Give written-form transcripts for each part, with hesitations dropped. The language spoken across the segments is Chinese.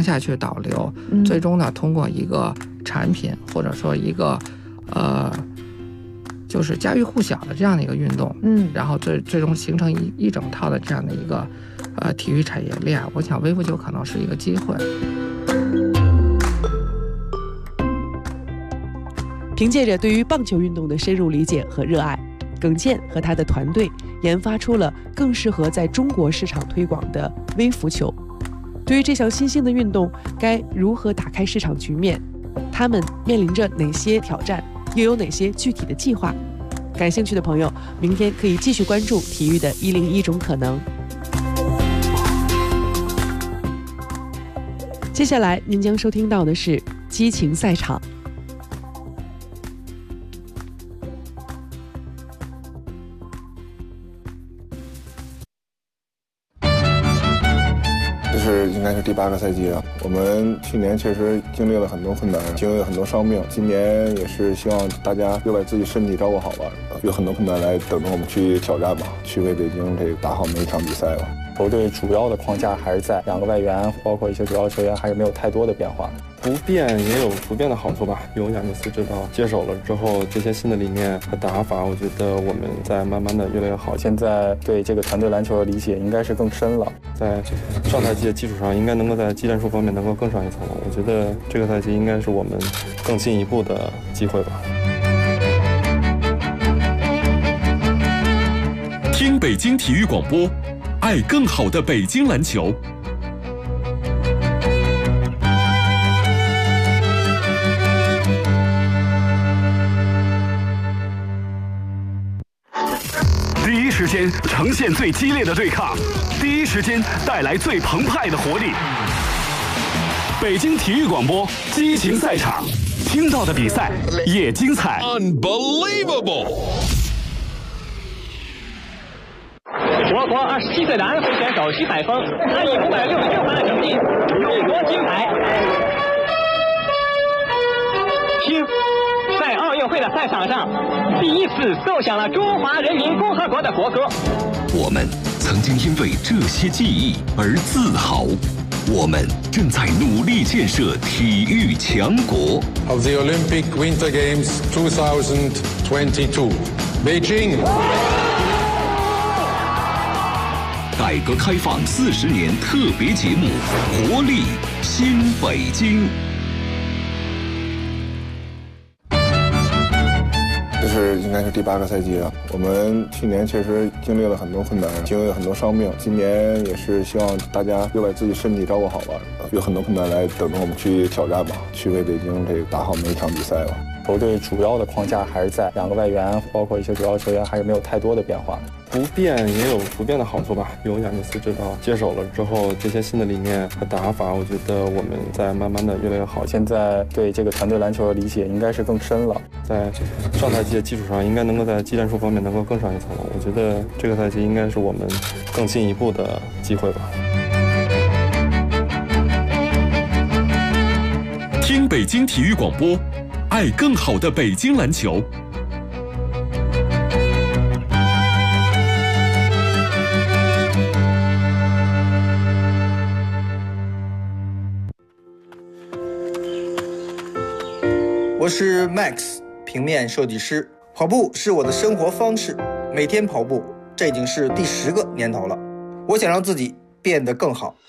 下去导流，最终呢通过一个产品或者说一个就是家喻户晓的这样的一个运动，然后最终形成一整套的这样的一个体育产业链。我想微服球可能是一个机会。 凭借着对于棒球运动的深入理解和热爱，耿健和他的团队研发出了更适合在中国市场推广的微服球。对于这项新兴的运动，该如何打开市场局面？他们面临着哪些挑战？又有哪些具体的计划？感兴趣的朋友，明天可以继续关注体育的101种可能。接下来您将收听到的是激情赛场。 应该是第8个赛季了。我们去年确实经历了很多困难，经历了很多伤病。今年也是希望大家又把自己身体照顾好吧，有很多困难来等着我们去挑战吧，去为北京这个打好每一场比赛吧。 球队主要的框架还是在2个外援，包括一些主要球员还是没有太多的变化。 不变也有不变的好处吧。有亚尼斯指导接手了之后，这些新的理念和打法，我觉得我们在慢慢的越来越好。 现在对这个团队篮球的理解应该是更深了， 在上赛季的基础上，应该能够在技战术方面能够更上一层楼。我觉得这个赛季应该是我们更进一步的机会吧。 听北京体育广播，爱更好的北京篮球。 第一时间呈现最激烈的对抗，第一时间带来最澎湃的活力。北京体育广播激情赛场，听到的比赛也精彩。 Unbelievable！ 我国27岁的安徽选手徐海峰，他以566分的成绩勇夺金牌。听，在奥运会的赛场上，第一次奏响了中华人民共和国的国歌。 我们曾经因为这些记忆而自豪，我们正在努力建设体育强国。 Of the Olympic Winter Games 2022, Beijing。 改革开放40年特别节目《活力新北京》。 这是应该是第8个赛季了。我们去年确实经历了很多困难，经历了很多伤病。今年也是希望大家又把自己身体照顾好吧，有很多困难来等着我们去挑战吧，去为北京这个打好每一场比赛吧。 球队主要的框架还是在2个外援，包括一些主要球员还是没有太多的变化。 不变也有不变的好处吧。有亚尼斯指导接手了之后，这些新的理念和打法，我觉得我们在慢慢的越来越好。 现在对这个团队篮球的理解应该是更深了， 在上赛季的基础上，应该能够在技战术方面能够更上一层楼。我觉得这个赛季应该是我们更进一步的机会吧。 听北京体育广播，爱更好的北京篮球。 我是 Max， 平面设计师。跑步是我的生活方式，每天跑步，这已经是第10个年头了。我想让自己变得更好。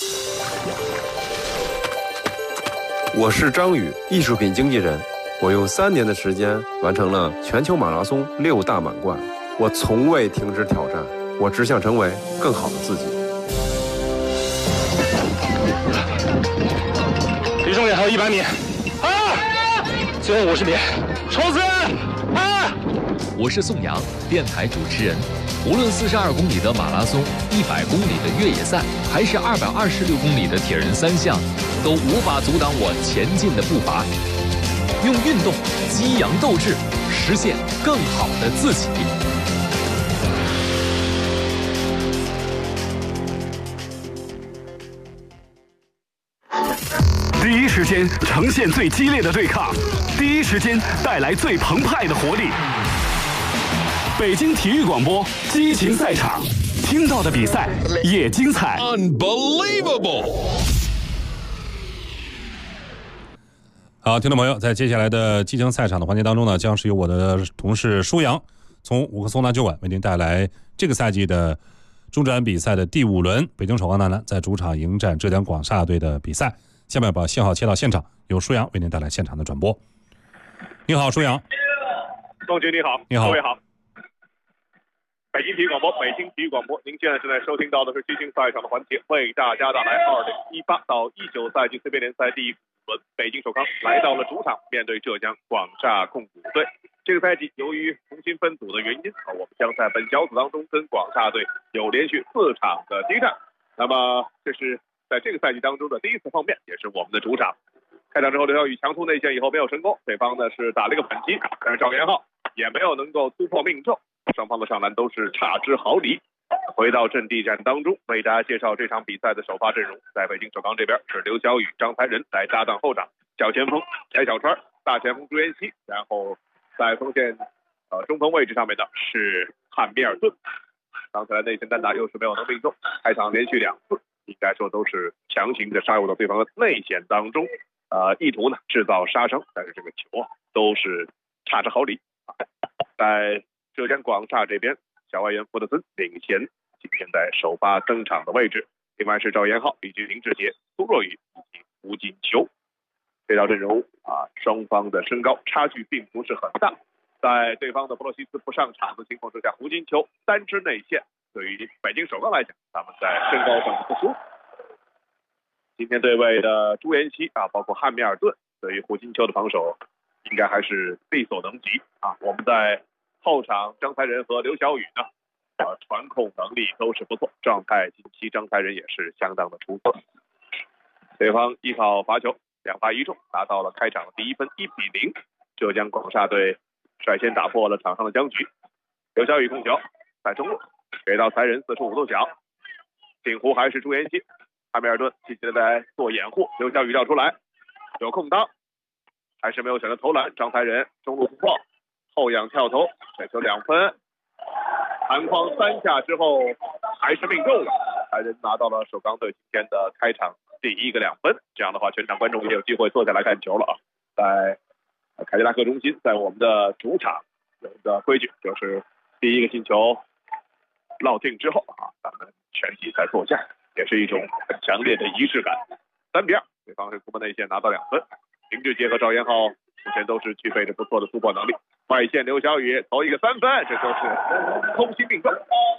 我是张宇，艺术品经纪人。我用3年的时间完成了全球马拉松6大满贯。我从未停止挑战，我只想成为更好的自己。 离终点还有100米。最后50米，冲刺！ 我是宋阳，电台主持人。无论42公里的马拉松、100公里的越野赛，还是226公里的铁人3项，都无法阻挡我前进的步伐。用运动激扬斗志，实现更好的自己。 第一时间呈现最激烈的对抗，第一时间带来最澎湃的活力。北京体育广播激情赛场，听到的比赛也精彩。 Unbelievable！ 好，听众朋友，在接下来的激情赛场的环节当中呢，将是由我的同事舒阳从5个松南酒馆为您带来这个赛季的中职篮比赛的第5轮，北京首钢男篮在主场迎战浙江广厦队的比赛。下面把信号切到现场，由舒阳为您带来现场的转播。你好，舒阳。 宋军你好， 你好， 各位好。北京体育广播，您现在正在收听到的是激情赛场的环节，为大家带来2018到19赛季 CBA 联赛第5轮，北京首钢来到了主场，面对浙江广厦控股队。这个赛季由于重新分组的原因，我们将在本小组当中跟广厦队有连续4场的激战。那么这是在这个赛季当中的第1次碰面，也是我们的主场。开场之后，刘晓宇强突内线以后没有成功，对方呢是打了一个反击，但是赵元浩也没有能够突破命中，双方的上篮都是差之毫厘。回到阵地战当中，为大家介绍这场比赛的首发阵容。在北京首钢这边是刘晓宇、张才仁来搭档后场，小前锋翟小川，大前锋朱彦曦，然后在锋线中锋位置上面的是汉密尔顿。刚才内线单打又是没有能命中，开场连续2次，应该说都是强行的杀入到对方的内线当中，意图呢制造杀伤，但是这个球都是差之毫厘。在浙江广厦这边，小外援福德森领衔今天在首发登场的位置，另外是赵延浩以及林志杰、苏若雨以及吴锦球。这套阵容双方的身高差距并不是很大。在对方的布洛西斯不上场的情况之下，胡金秋单支内线，对于北京首钢来讲，他们在身高上不输。今天对位的朱彦曦包括汉密尔顿，对于胡金秋的防守应该还是力所能及我们在后场张才仁和刘晓宇呢，传控能力都是不错，状态近期张才仁也是相当的出色。对方依靠罚球2罚1中，拿到了开场的第1分，1-0。浙江广厦队率先打破了场上的僵局。刘晓宇控球在中路给到才仁45度角，近弧还是朱彦曦，汉密尔顿积极的在做掩护，刘晓宇绕出来有空当，还是没有选择投篮。张才仁中路突破，后仰跳投，这球2分，篮筐3下之后还是命中了，才仁拿到了首钢队今天的开场第1个2分。这样的话，全场观众也有机会坐下来看球了在凯迪拉克中心，在我们的主场有一个规矩，就是第1个进球落定之后咱们全体才坐下，也是一种很强烈的仪式感。3-2，对方是突破内线拿到2分。林志杰和赵延浩目前都是具备着不错的突破能力。外线刘晓宇投一个3分，这就是空心命中。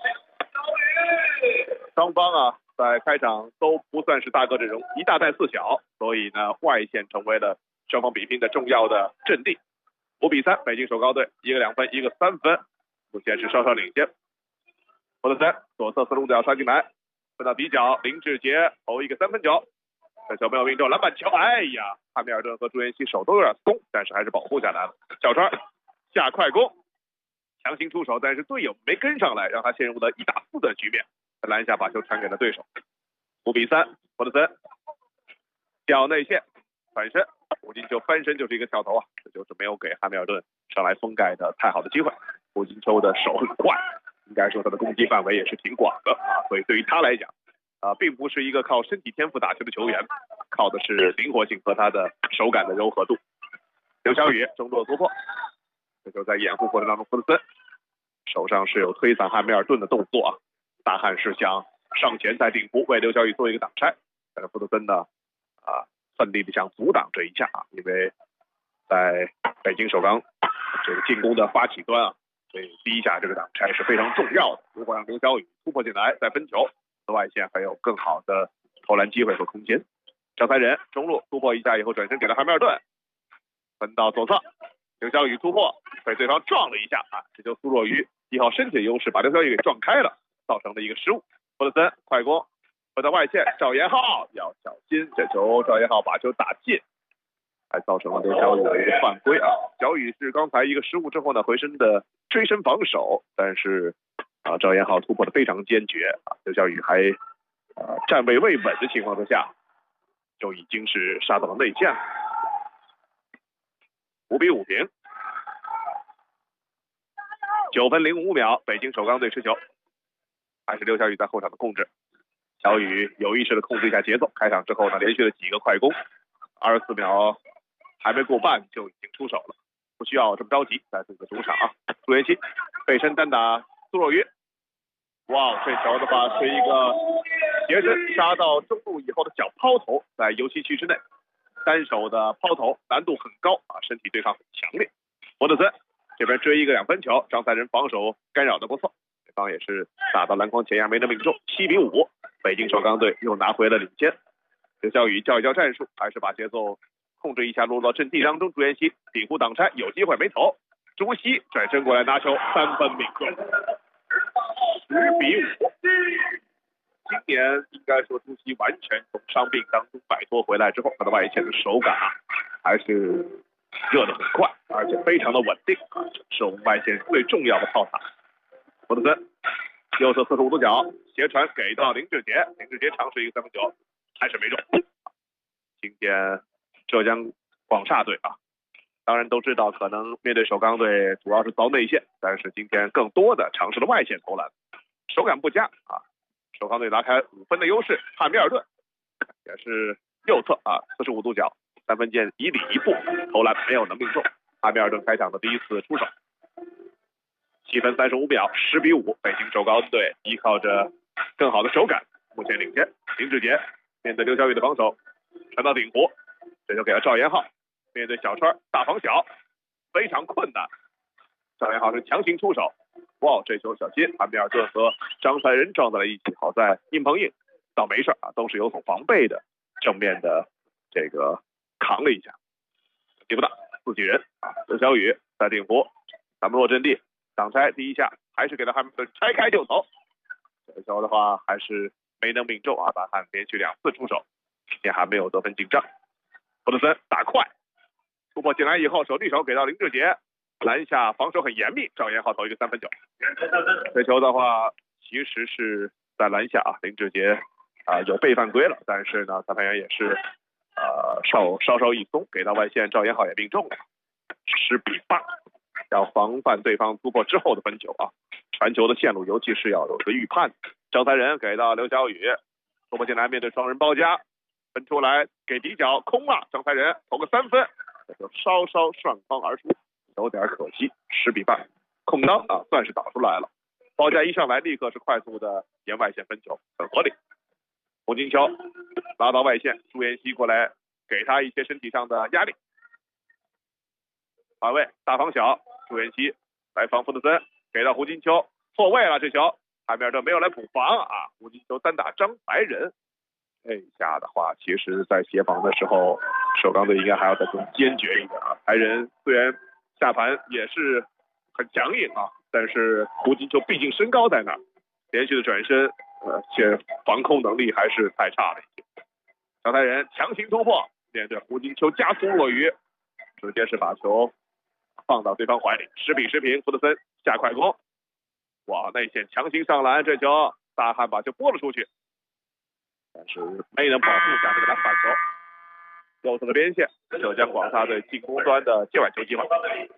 双方在开场都不算是大个阵容，1大带4小，所以呢外线成为了双方比拼的重要的阵地。5-3，北京首钢队1个2分，1个3分，目前是稍稍领先。福德森左侧4路角传进来，分到底角，林志杰投一个3分球，这球没有命中，篮板球，哎呀，汉密尔顿和朱彦曦手都有点松，但是还是保护下来了。小川下快攻，强行出手，但是队友没跟上来，让他陷入了1打4的局面，在篮下把球传给了对手。5-3，福德森吊内线反身，胡金秋翻身就是一个跳投这就是没有给汉密尔顿上来封盖的太好的机会。胡金秋的手很快，应该说他的攻击范围也是挺广的所以对于他来讲并不是一个靠身体天赋打球的球员，靠的是灵活性和他的手感的柔和度。刘晓宇中路突破，这就在掩护过程当中，福德森手上是有推搡汉密尔顿的动作大汉是想上前再顶弧为刘晓宇做一个挡拆，但是福德森呢奋力的想阻挡这一下因为在北京首钢这个进攻的发起端所以第一下这个挡拆是非常重要的。如果让刘晓宇突破进来再分球，外线还有更好的投篮机会和空间。张才仁中路突破一下以后转身给了汉密尔顿，分到左侧，刘晓宇突破被对方撞了一下这就苏若雨依靠身体的优势把刘晓宇给撞开了，造成了一个失误。福德森快攻回到外线，赵延浩要小心，这球赵延浩把球打进，还造成了刘晓宇的一个犯规小雨是刚才一个失误之后呢回身的追身防守，但是赵延浩突破的非常坚决刘晓宇还站位未稳的情况之下就已经是杀到了内线了。5-5平，9分05秒，北京首钢队持球，还是刘晓宇在后场的控制。小雨有意识的控制一下节奏，开场之后呢连续了几个快攻，24秒还没过半就已经出手了，不需要这么着急，在自己的主场啊。朱彦曦背身单打苏若约，哇，这球的话是一个斜身杀到中路以后的小抛投，在游戏区之内，单手的抛投难度很高啊，身体对抗很强烈。博德森这边追一个2分球，张才仁防守干扰的不错，对方也是打到篮筐前沿没能命中，7比5，北京首钢队又拿回了领先。刘晓宇教一教战术，还是把节奏控制一下，落到阵地当中。朱彦曦顶弧挡拆，有机会没投，朱熹转身过来拿球，3分命中，10比5。今年应该说朱熹完全从伤病当中摆脱回来之后，他的外线的手感啊还是热得很快，而且非常的稳定啊，是我们外线最重要的炮塔。博德森右侧45度角斜传给到林志杰，林志杰尝试一个3分球，还是没中。今天浙江广厦队啊，当然都知道可能面对首钢队主要是凿内线，但是今天更多的尝试了外线投篮，手感不佳啊。首钢队拿开5分的优势，汉密尔顿也是右侧啊45度角3分线以里一步投篮没有能命中。汉密尔顿开场的第一次出手，7分35秒，10比5，北京首钢队依靠着更好的手感目前领先。林志杰面对刘晓宇的防守，传到顶弧，这就给了赵延浩，面对小川大防小非常困难，赵延浩是强行出手，哇，这球小心，汉密尔顿和张才仁撞在了一起，好在硬碰硬倒没事啊，都是有所防备的，正面的这个扛了一下，击不大，自己人啊。刘晓宇在顶弧咱们落阵地挡拆第一下，还是给他汉密尔顿拆开就投，这球的话还是没能命中啊，大汉连续2次出手，也还没有得分进账。博德森打快突破进来以后，手递手给到林志杰，篮下防守很严密，赵延浩投一个3分球。这球的话其实是在篮下啊，林志杰有被犯规了，但是呢裁判员也是稍稍一松，给到外线，赵延浩也命中了，10比8，要防范对方突破之后的分球啊，传球的线路尤其是要有个预判。张才仁给到刘晓宇，突破进来面对双人包夹，分出来给底角空了，张才仁投个3分，这就稍稍上框而出，有点可惜，10比8，空当啊算是打出来了，包夹一上来立刻是快速的沿外线分球，很合理。胡金秋拉到外线，朱彦曦过来给他一些身体上的压力，反位大防小，朱彦曦来防福德森，给到胡金秋错位了，这球汉密尔顿没有来补防啊，胡金秋单打张才仁，这下的话其实在协防的时候首钢队应该还要再更坚决一点啊，才仁虽然下盘也是很强硬啊，但是胡金秋毕竟身高在那儿，连续的转身且防空能力还是太差了一些。张才仁强行突破，面对胡金秋加速落鱼，直接是把球放到对方怀里，10比10平。福德森下快攻，哇，内线强行上篮，这球大汉把球拨了出去，但是没能保护下这个篮板球。右侧的边线，浙江广厦队进攻端的接碗球机会。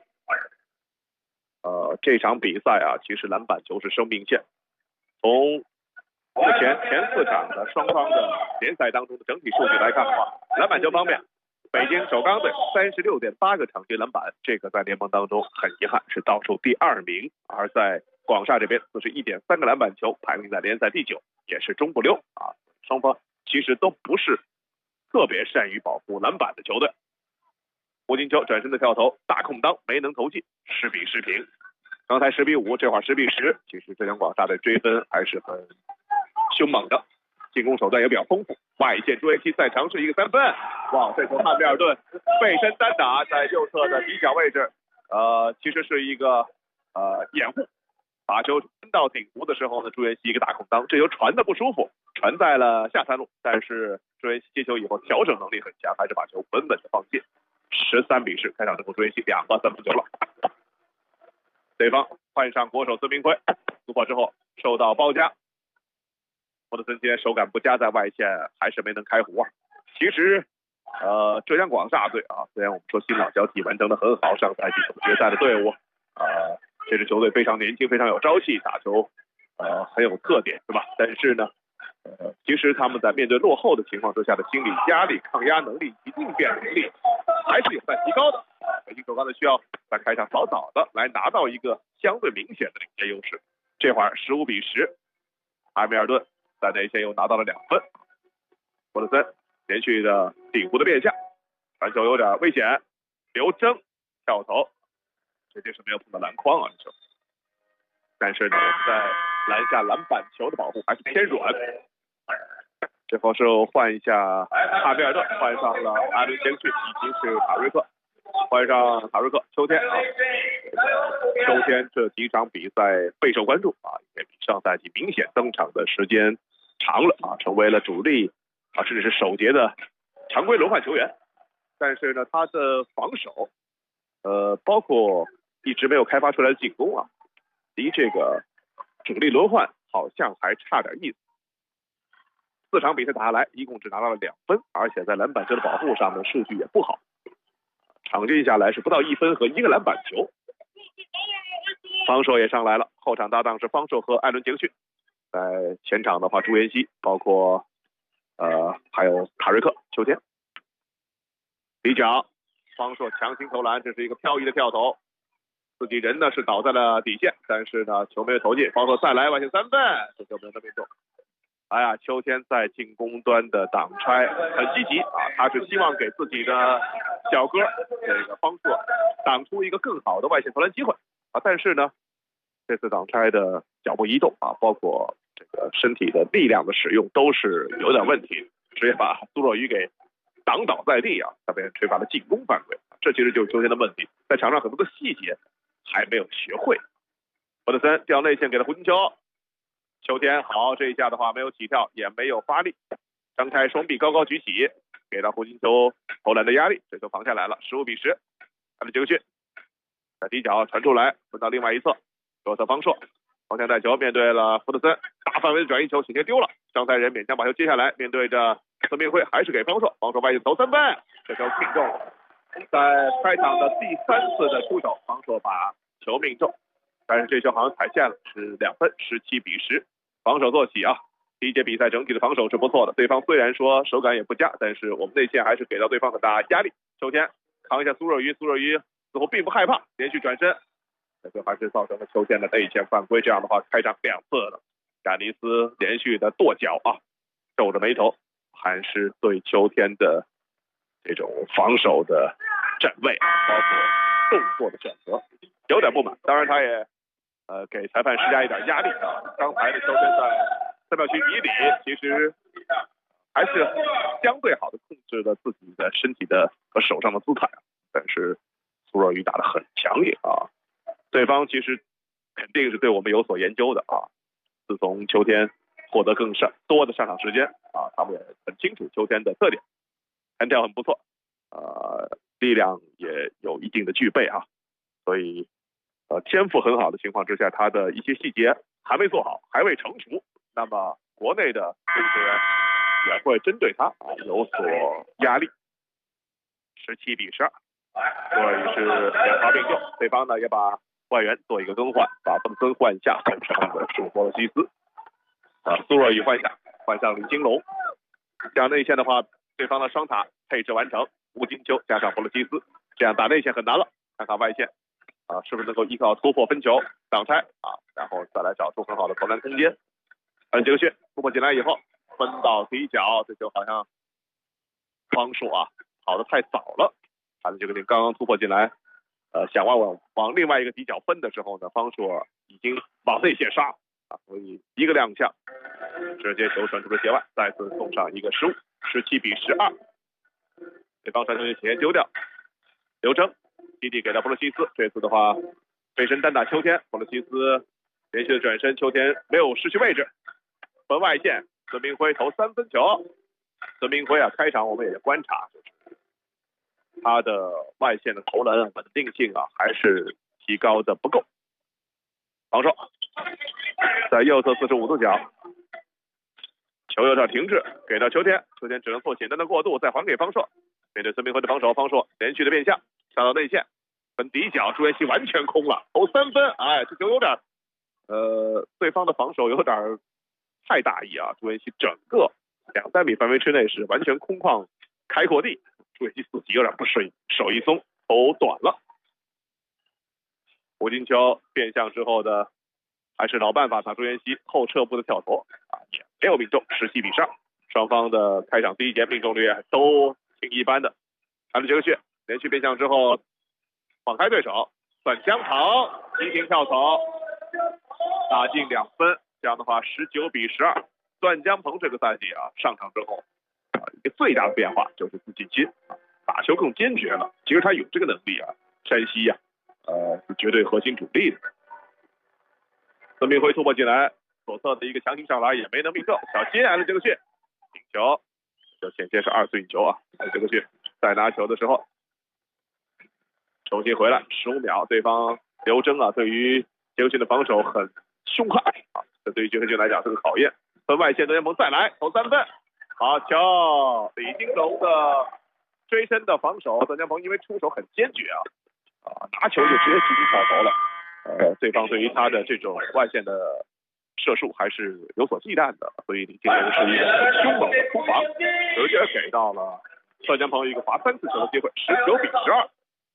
这场比赛啊，其实篮板球是生命线。从目前前4场的双方的联赛当中的整体数据来看的话，篮板球方面，北京首钢队36.8个场均篮板，这个在联盟当中很遗憾是倒数第2名，而在广厦这边41.3个篮板球，排名在联赛第9，也是中不溜啊。双方其实都不是特别善于保护篮板的球队。胡金秋转身的跳投大空当没能投进，10比10平。刚才10比5，这会儿10比10，其实浙江广厦的追分还是很凶猛的，进攻手段也比较丰富。外线朱彦曦再尝试一个3分，哇，这球汉密尔顿背身单打在右侧的底角位置，其实是一个掩护，把球传到顶弧的时候呢，朱彦曦一个大空当，这球传的不舒服，传在了下三路，但是朱彦曦接球以后调整能力很强，还是把球稳稳的放进，13比10，开场之后朱彦曦2个3分球了。对方换上国手孙明辉，突破之后受到包夹，博德森今天手感不佳，在外线还是没能开壶啊。其实浙江广厦队啊，虽然我们说新老交替完成的很好，上赛季总决赛的队伍这支球队非常年轻，非常有朝气，打球很有特点，是吧？但是呢其实他们在面对落后的情况之下的心理压力、抗压能力以及应变能力还是有待提高的。北京首钢呢需要在开场早早的来拿到一个相对明显的领先优势。这会儿15-10，阿米尔顿在内线又拿到了2分。弗德森连续的顶弧的变向，传球有点危险，刘铮跳投，直接是没有碰到篮筐啊，这球。但是呢，我们在篮下篮板球的保护还是偏软。这后是换一下阿米尔顿，换上了阿伦先去，已经是塔瑞克，换上塔瑞克。秋天啊，秋天这几场比赛备受关注啊，也比上赛季明显登场的时间长了啊，成为了主力啊，甚至是首节的常规轮换球员。但是呢，他的防守，包括一直没有开发出来的进攻啊，离这个主力轮换好像还差点意思。4场比赛打下来，一共只拿到了2分，而且在篮板球的保护上的数据也不好，场均下来是不到1分和1个篮板球。方硕也上来了，后场搭档是方硕和艾伦杰克逊，在前场的话，朱彦西，包括还有塔瑞克、秋天。底角，方硕强行投篮，这是一个飘逸的跳投，自己人呢是倒在了底线，但是呢球没有投进，方硕再来外线3分，这球没有命中。哎呀，秋天在进攻端的挡拆很积极啊，他是希望给自己的小哥这个方硕挡出一个更好的外线投篮机会啊，但是呢，这次挡拆的脚步移动啊，包括这个身体的力量的使用都是有点问题，直接把苏若愚给挡倒在地啊，他被人吹罚了进攻犯规，这其实就是秋天的问题，在场上很多的细节还没有学会。沃特森掉内线给了胡金秋。秋天好，这一下的话没有起跳，也没有发力，张开双臂高高举起，给到胡金秋投篮的压力，这球防下来了，15-10。艾伦杰克逊在底角传出来，分到另外一侧，右侧方硕方向带球，面对了福特森，大范围的转移球险些丢了，张才仁勉强把球接下来，面对着孙明辉还是给方硕，方硕外线投3分，这球命中了。在开场的第3次的出手，方硕把球命中，但是这球好像踩线了，是2分，17-10。防守做起啊！第一节比赛整体的防守是不错的，对方虽然说手感也不佳，但是我们内线还是给到对方很大压力。秋天扛一下苏若愚，苏若愚似乎并不害怕，连续转身，这就还是造成了秋天的内线犯规。这样的话，开场2次了，詹尼斯连续的跺脚啊，皱着眉头，还是对秋天的这种防守的站位啊，包括动作的选择有点不满。当然，他也给裁判施加一点压力啊。刚才的秋天在3秒区以里，其实还是相对好的控制了自己的身体的和手上的姿态，但是苏若愚打得很强硬啊。对方其实肯定是对我们有所研究的啊。自从秋天获得更多的上场时间啊，他们也很清楚秋天的特点，弹跳很不错，力量也有一定的具备啊，所以天赋很好的情况之下，他的一些细节还没做好，还未成熟，那么国内的这个球员也会针对他啊有所压力。17-12，苏若愚是2罚并用，对方呢也把外援做一个更换，把邓森换下，换上的是波罗西斯，苏若愚换上李金龙。这样内线的话，对方的双塔配置完成，吴金秋加上波罗西斯，这样打内线很难了，看看外线是不是能够依靠突破分球挡拆啊，然后再来找出很好的投篮空间。杰克逊突破进来以后分到底角，这就好像方硕啊跑得太早了，杰克逊刚刚突破进来，想往另外一个底角分的时候呢，方硕已经往内线杀啊，所以一个踉跄，直接球传出了界外，再次送上一个失误，17-12。对方传球险些丢掉，刘铮基地给到波罗西斯，这次的话背身单打秋天，波罗西斯连续的转身，秋天没有失去位置，分外线，孙明辉投3分球。孙明辉啊，开场我们也观察，他的外线的投篮稳定性啊，还是提高的不够。防守在右侧45度角，球有点停滞，给到秋天，秋天只能做简单的过渡，再还给方硕。面对孙明辉的防守，方硕连续的变向，上到内线，分底角，朱彦西完全空了，投3分，哎，这球有点，对方的防守有点太大意啊，朱彦西整个2-3米范围之内是完全空旷开阔地， 朱彦基自己有点不适应，手一松，头短了。胡金秋变向之后的还是老办法，打朱彦基后撤步的跳投也没有命中，17-12。双方的开场第一节命中率都挺一般的。艾伦杰克逊连续变向之后晃开对手，段江鹏急停跳投，打进2分。这样的话19-12。段江鹏这个赛季上场之后一个最大的变化就是自信心，打球更坚决了。其实他有这个能力山西是绝对核心主力的。孙明辉突破进来，左侧的一个强行上篮也没能命中，小金艾伦杰克逊顶球，这险些是2次运球艾伦杰克逊在拿球的时候重新回来，15秒，对方刘铮对于杰克逊的防守很凶悍这对于杰克逊来讲是个考验。分外线，段江鹏再来投3分，好球！李金龙的追身的防守，段江鹏因为出手很坚决拿球就直接急停跳投了。对方对于他的这种外线的射术还是有所忌惮的，所以李金龙是一个很凶猛的突防，直接给到了段江鹏一个罚3次球的机会，19-12。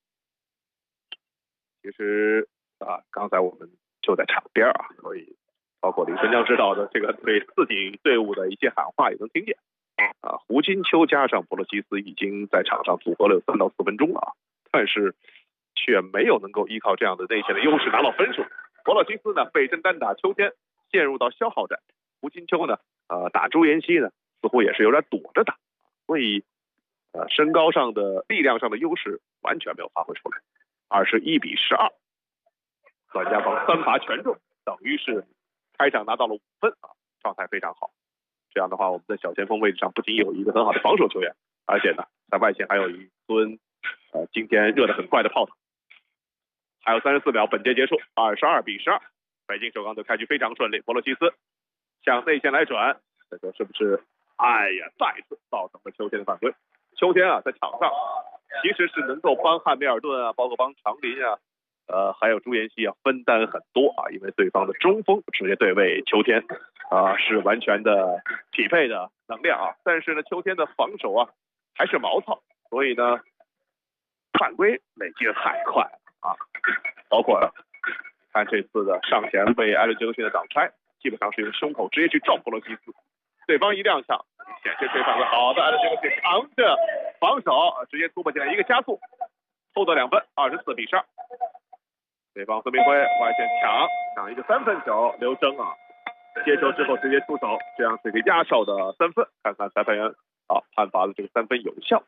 其实刚才我们就在场边所以包括李春江指导的这个对自己队伍的一些喊话也能听见胡金秋加上博洛西斯已经在场上组合了3到4分钟了但是却没有能够依靠这样的内线的优势拿到分数。博洛西斯呢背身单打秋天，陷入到消耗战。胡金秋呢打朱彦西呢似乎也是有点躲着打，所以身高上的力量上的优势完全没有发挥出来。21-12，段家鹏3罚全中，等于是开场拿到了5分状态非常好。这样的话，我们的小前锋位置上不仅有一个很好的防守球员，而且呢，在外线还有一尊今天热得很快的炮塔。还有34秒，本节结束，22-12。北京首钢队开局非常顺利，博洛西斯向内线来转，这个是不是？再次造成了秋天的犯规。秋天在场上其实是能够帮汉密尔顿包括帮长林还有朱彦西分担很多因为对方的中锋直接对位秋天是完全的匹配的能量但是呢秋天的防守还是毛糙，所以呢犯规累积的太快包括看这次的上前被艾伦杰克逊的挡拆，基本上是用胸口直接去撞博洛西斯，对方一踉跄险些吹犯规，好的艾伦杰克逊扛着防守直接突破进来一个加速，偷得2分，24-12。对方孙明辉外线抢一个3分球，刘铮接球之后直接出手，这样是一个压哨的3分。看看裁判员判罚的这个3分有效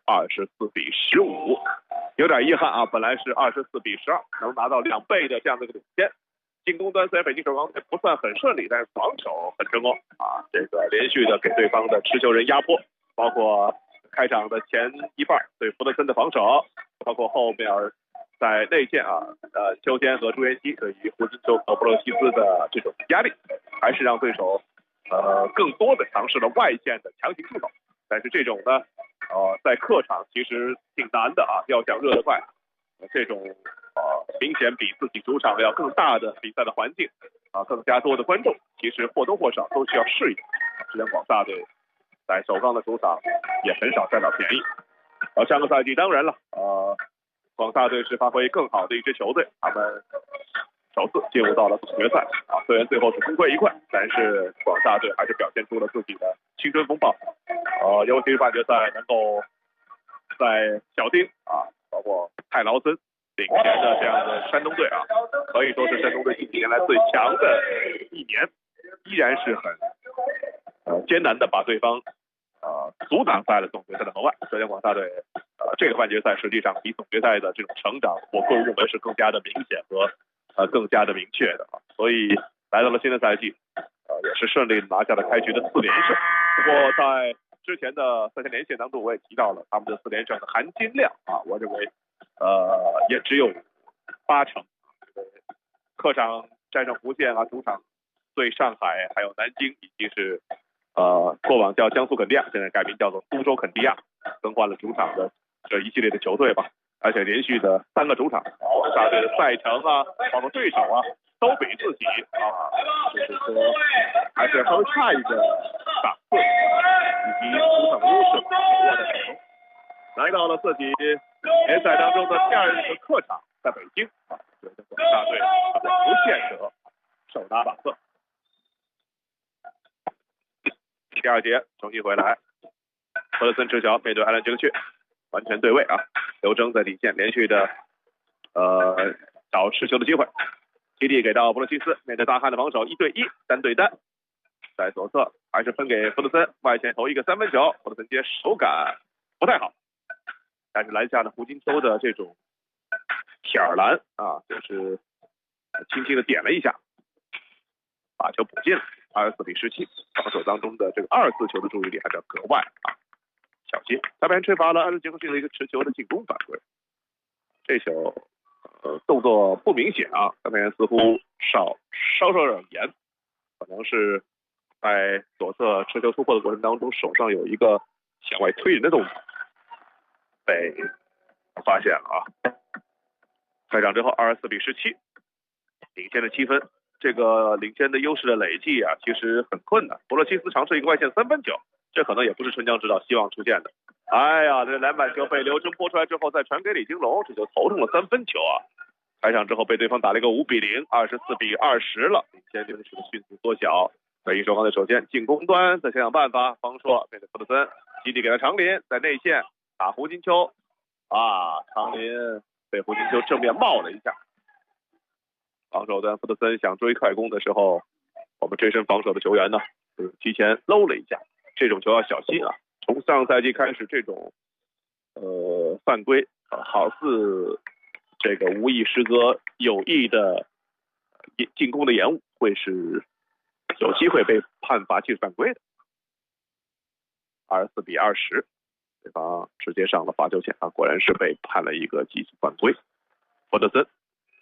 ，24-15。有点遗憾本来是24-12，能拿到2倍的这样的一个领先。进攻端虽然北京首钢队不算很顺利，但是防守很成功这个连续的给对方的持球人压迫，包括开场的前一半对福德森的防守，包括后面在内线秋天和朱彦基对于胡金秋和博洛西斯的这种压力，还是让对手更多的尝试了外线的强行出手。但是这种呢在客场其实挺难的要想热得快，这种明显比自己主场要更大的比赛的环境更加多的观众，其实或多或少都需要适应。之前广大队在首钢的主场也很少占到便宜。上个赛季当然了广大队是发挥更好的一支球队，他们首次进入到了总决赛虽然最后是功亏一篑，但是广大队还是表现出了自己的青春风暴尤其是半决赛能够在小丁包括泰劳森领衔的这样的山东队可以说是山东队近几年来最强的一年，依然是很艰难的把对方阻挡在了总决赛的门外。浙江广大队这个半决赛实际上比总决赛的这种成长，我个人认为是更加的明显和更加的明确的所以来到了新的赛季也是顺利拿下了开局的4连胜。不过在之前的赛前连线当中我也提到了他们的4连胜的含金量我认为也只有80%。客场战胜福建主场对上海还有南京，以及是过往叫江苏肯迪亚，现在改名叫做苏州肯迪亚，更换了主场的这一系列的球队吧，而且连续的3个主场广大队的赛程包括对手都比自己就是说还是稍微差一个档次，以及主场的优势握在手中。 来到了自己联赛当中的第二个客场，在北京啊，对着广大队不见得手拿把策。第二节重新回来，赫德森持球面对艾伦杰克逊，完全对位啊。刘铮在底线连续的找持球的机会，基地给到布洛西斯，面对大汉的防守1对1、3对3，在左侧还是分给弗德森，外线投一个3分球，弗德森接手感不太好，但是篮下的胡金秋的这种铁儿篮啊，就是轻轻的点了一下，把球补进了，24比17。防守当中的这个2-4球的注意力还是要格外小心。下边吹罚了艾伦杰克逊的一个持球的进攻犯规，这球动作不明显啊，裁判员似乎稍有点严，可能是在左侧持球突破的过程当中，手上有一个向外推人的动作，被发现了啊。开场之后24比17，领先的7分。这个领先的优势的累计啊，其实很困难。博洛西斯尝试一个外线3分球，这可能也不是春江指导希望出现的。哎呀，这篮板球被刘铮拨出来之后，再传给李金龙，这就投中了3分球啊！开场之后被对方打了一个5比0， 24比20了，领先优势迅速缩小。北京首钢队首先进攻端再想办法，方硕面对弗德森，基地给了长林，在内线打胡金秋啊，长林被胡金秋正面冒了一下。防守端弗德森想追快攻的时候，我们这身防守的球员呢，提前搂了一下，这种球要小心啊！从上赛季开始，这种犯规好似这个无意失格，有意的进攻的延误，会是有机会被判罚技术犯规的。24比20，对方直接上了罚球线啊，果然是被判了一个技术犯规。弗德森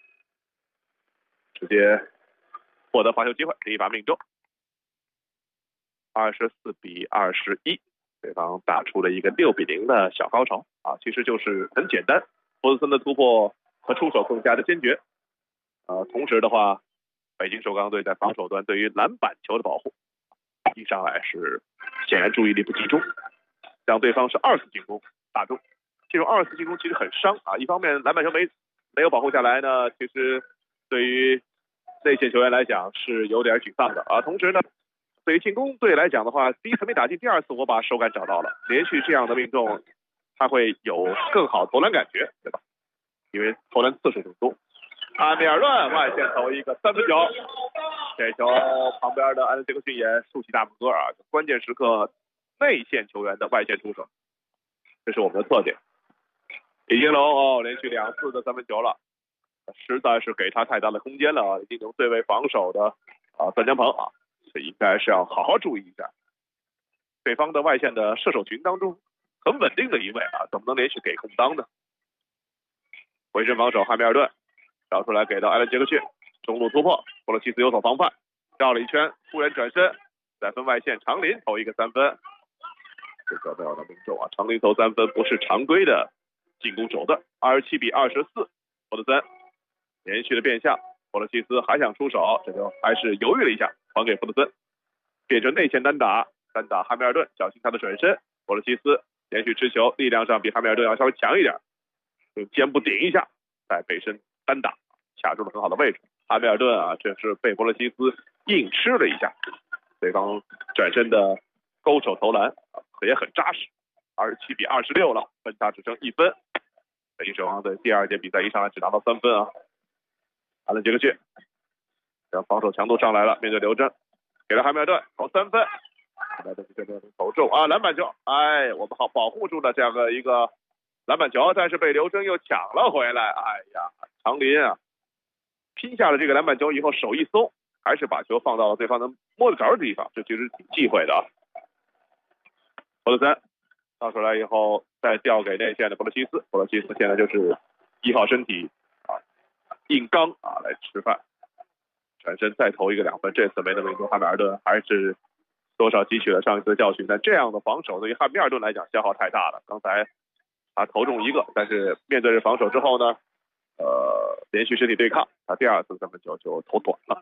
直接获得罚球机会，第一罚命中。24比21，对方打出了一个6比0的小高潮啊，其实就是很简单，弗德森的突破和出手更加的坚决。同时的话，北京首钢队在防守端对于篮板球的保护，一上来是显然注意力不集中，让对方是2次进攻打中。这种2次进攻其实很伤啊，一方面篮板球没有保护下来呢，其实对于内线球员来讲是有点沮丧的啊。同时呢，对于进攻队来讲的话，第一次没打进，第2次我把手感找到了，连续这样的命中，他会有更好投篮感觉，对吧？因为投篮次数更多。阿米尔顿外线投一个3分球，这球旁边的艾伦杰克逊也竖起大拇哥啊！关键时刻内线球员的外线出手，这是我们的特点。李金龙连续2次的3分球了，实在是给他太大的空间了啊！李金龙对位防守的段江鹏啊，这应该是要好好注意一下。对方的外线的射手群当中很稳定的一位啊，怎么能连续给空当呢？回身防守汉密尔顿找出来给到艾伦杰克逊，中路突破，布洛西斯有所防范，绕了一圈，突然转身，在分外线长林投一个3分，这个没有的命中啊！长林投3分不是常规的进攻手段。27比24，弗德森连续的变向，布洛西斯还想出手，这就还是犹豫了一下，还给弗德森，变成内线单打汉密尔顿，小心他的转身，布洛西斯连续持球，力量上比汉密尔顿要稍微强一点，用肩部顶一下，在背身单打，卡住了很好的位置。汉密尔顿啊，这是被布洛西斯硬吃了一下，对方转身的勾手投篮也很扎实。27比26了，分差只剩1分。北京首钢队第2节比赛一上来只拿到3分啊。艾伦杰克逊，让防守强度上来了，面对刘铮，给了汉密尔顿投3分，汉密尔顿这边投中啊，篮板球，我们好保护住了这样的一个篮板球，但是被刘铮又抢了回来。哎呀，长林啊，拼下了这个篮板球以后，手一松，还是把球放到了对方能摸得着的地方，这其实挺忌讳的啊。弗德森倒出来以后，再调给内线的布洛西斯，布洛西斯现在就是1号身体啊，硬刚啊来吃饭，转身再投一个2分，这次没能命中。汉密尔顿还是多少汲取了上一次的教训，但这样的防守对于汉密尔顿来讲消耗太大了。刚才他投中一个，但是面对着防守之后呢，连续身体对抗，他第2次3分球就投短了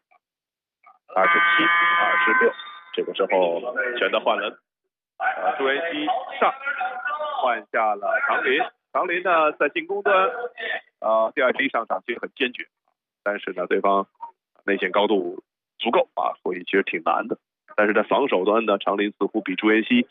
，27、26，这个时候全的换人，朱彦西上， 换下了常林。常林呢在进攻端，第二第一上场其实很坚决，但是呢对方内线高度足够啊，所以其实挺难的。但是在防守端呢，常林似乎比朱彦曦，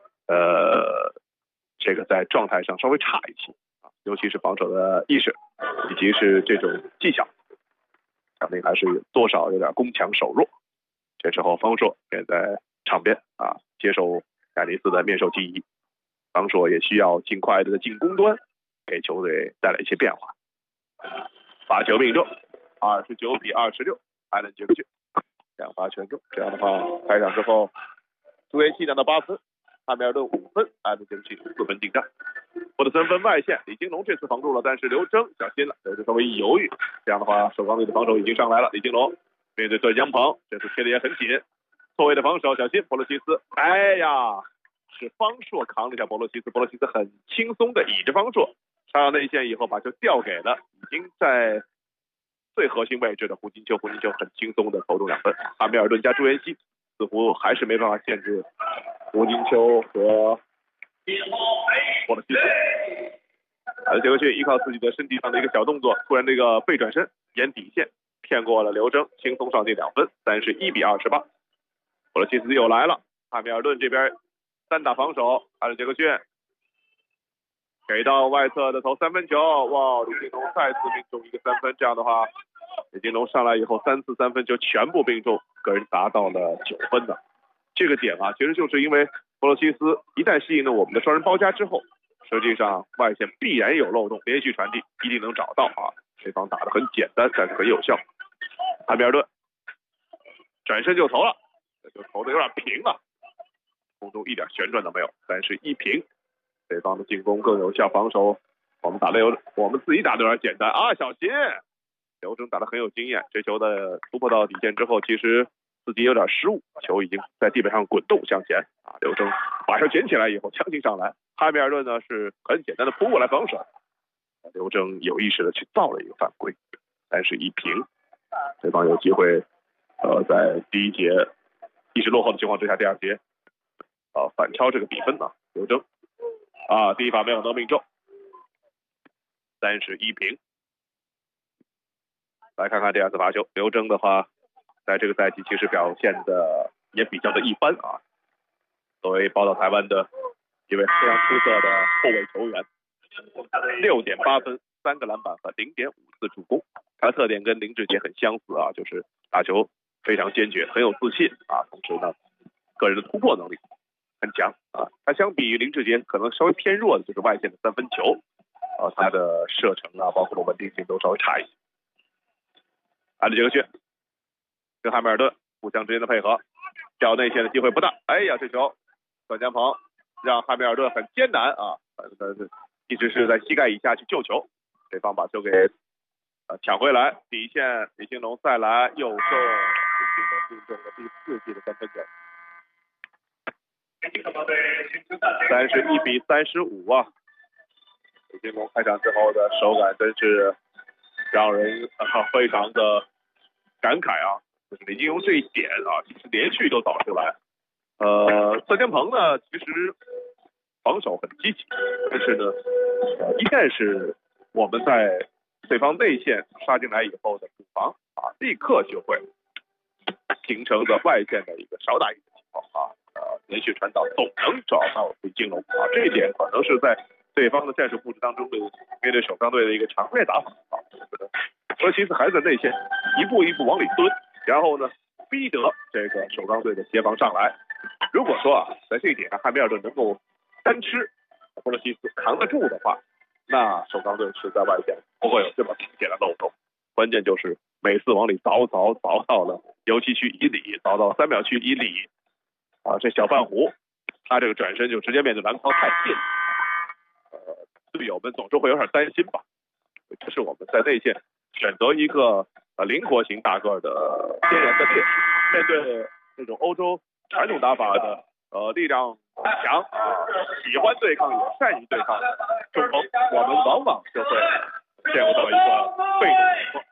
这个在状态上稍微差一些啊，尤其是防守的意识以及是这种技巧，常林还是多少有点攻强守弱。这时候方硕也在场边啊，接受凯尼斯的面授机宜。方硕也需要尽快的在进攻端给球队带来一些变化。罚球命中，29比26，艾伦杰克逊2罚全中。这样的话，开场之后，朱彦曦拿到8分，汉密尔顿5分，艾伦杰克逊4分进账。获得3分外线，李金龙这次防住了，但是刘铮小心了，刘铮稍微一犹豫。这样的话，首钢队的防守已经上来了，李金龙面对段江鹏，这次贴的也很紧，错位的防守，小心博洛西斯，哎呀！是方硕扛了一下博洛西斯，博洛西斯很轻松的倚着方硕杀到内线以后，把球调给了已经在最核心位置的胡金秋，胡金秋很轻松的投中2分。汉密尔顿加朱彦曦似乎还是没办法限制胡金秋和博洛西斯。杰克逊依靠自己的身体上的一个小动作，突然这个背转身沿底线骗过了刘铮，轻松上进2分，31比28。博洛西斯又来了，汉密尔顿这边单打防守，艾伦杰克逊给到外侧的投3分球，哇！李金龙再次命中一个3分，这样的话，李金龙上来以后3次3分球全部命中，个人达到了9分的。这个点啊，其实就是因为博洛西斯一旦吸引了我们的双人包夹之后，实际上外线必然有漏洞，连续传递一定能找到啊。对方打得很简单，但是很有效。汉密尔顿转身就投了，这就投的有点平了。空中一点旋转都没有，31平。对方的进攻更有效，防守我们自己打的有点简单啊！小心，刘铮打得很有经验，这球的突破到底线之后，其实自己有点失误，球已经在地板上滚动向前啊！刘铮把球捡起来以后强行上来，汉密尔顿呢是很简单的扑过来防守，刘铮有意识的去造了一个犯规，31平。对方有机会在第一节一直落后的情况之下，第二节反超这个比分呢，刘铮第一罚没有能命中，31平。来看看第二次罚球，刘铮的话，在这个赛季其实表现的也比较的一般啊。作为宝岛台湾的一位非常出色的后卫球员，6.8分，3个篮板和0.5次助攻。他的特点跟林志杰很相似啊，就是打球非常坚决，很有自信啊，同时呢，个人的突破能力很强啊。他相比于林志杰可能稍微偏弱的就是外线的3分球，他的射程啊，包括稳定性都稍微差一些。艾伦杰克逊跟汉密尔顿互相之间的配合，掉内线的机会不大。哎呀，这球段江鹏让汉密尔顿很艰难啊，一直是在膝盖以下去救球，对方把球给抢回来，底线李金龙再来右中，李金龙命中了第4季的3分球。31比35啊！李金龙开场之后的手感真是让人非常的感慨啊！就是李金龙这一点啊，其实连续都导出来。段江鹏呢，其实防守很积极，但是呢，一旦是我们在对方内线杀进来以后的补防啊，立刻就会形成的外线的一个少打一的情况啊。连续传导总能找到李金龙啊，这一点可能是在对方的战术布置当中的面对首钢队的一个常规打法啊。博洛西斯还在内线一步一步往里蹲，然后呢逼得这个首钢队的协防上来。如果说啊，在这一点上汉密尔顿能够单吃博洛西斯扛得住的话，那首钢队是在外线不会有这么明显的漏洞。关键就是每次往里凿到了油漆区以里，凿到3秒区以里。这小半弧，他这个转身就直接面对篮筐太近，队友们总是会有点担心吧。这是我们在内线选择一个灵活型大个的天然的劣势，面对那种欧洲传统打法的力量强喜欢对抗也善于对抗的中锋，我们往往就会陷入到一个被动情况，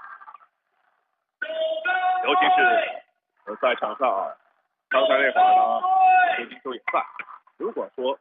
尤其是在场上刚才那会儿呢，胡金秋也在。如果说